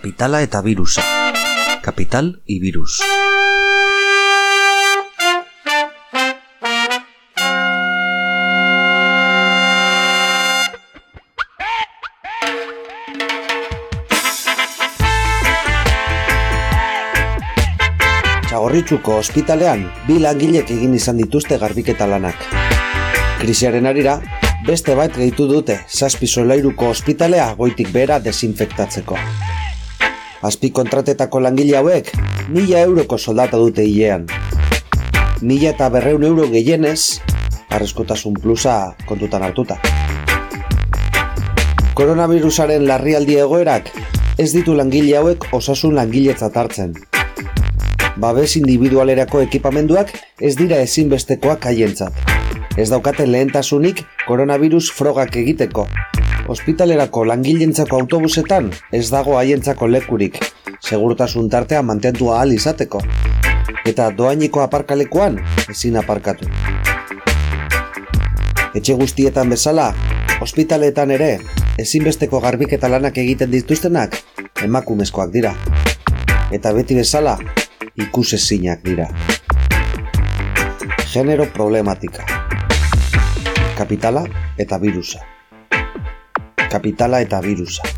Kapitala eta birusa. Kapital y virus. Txagorritxuko ospitalean bi langilek egin izan dituzte garbiketa lanak. Krisiaren harira, beste bat gehitu dute 7 solairuko ospitalea goitik behera desinfektatzeko. Azpi kontratetako langile hauek 1.000 euroko soldata dute hilean. 1.200 euro gehienez, arreskotasun plusa kontutan hartuta. Koronavirusaren larrialdi egoerak ez ditu langile hauek osasun langiletzat hartzen. Babes individualerako ekipamenduak ez dira ezinbestekoak haientzat. Ez daukate lehentasunik koronavirus frogak egiteko. Ospitalerako langileentzako autobusetan ez dago haientzako lekurik, segurtasun tartea mantendu ahal izateko. Eta dohaineko aparkalekuan ezin aparkatu. Etxe guztietan bezala, ospitaleetan ere, ezinbesteko garbiketa lanak egiten dituztenak emakumezkoak dira. Eta beti bezala, ikusezinak dira. Genero problematika. Kapitala eta birusa. Kapitala eta birusa.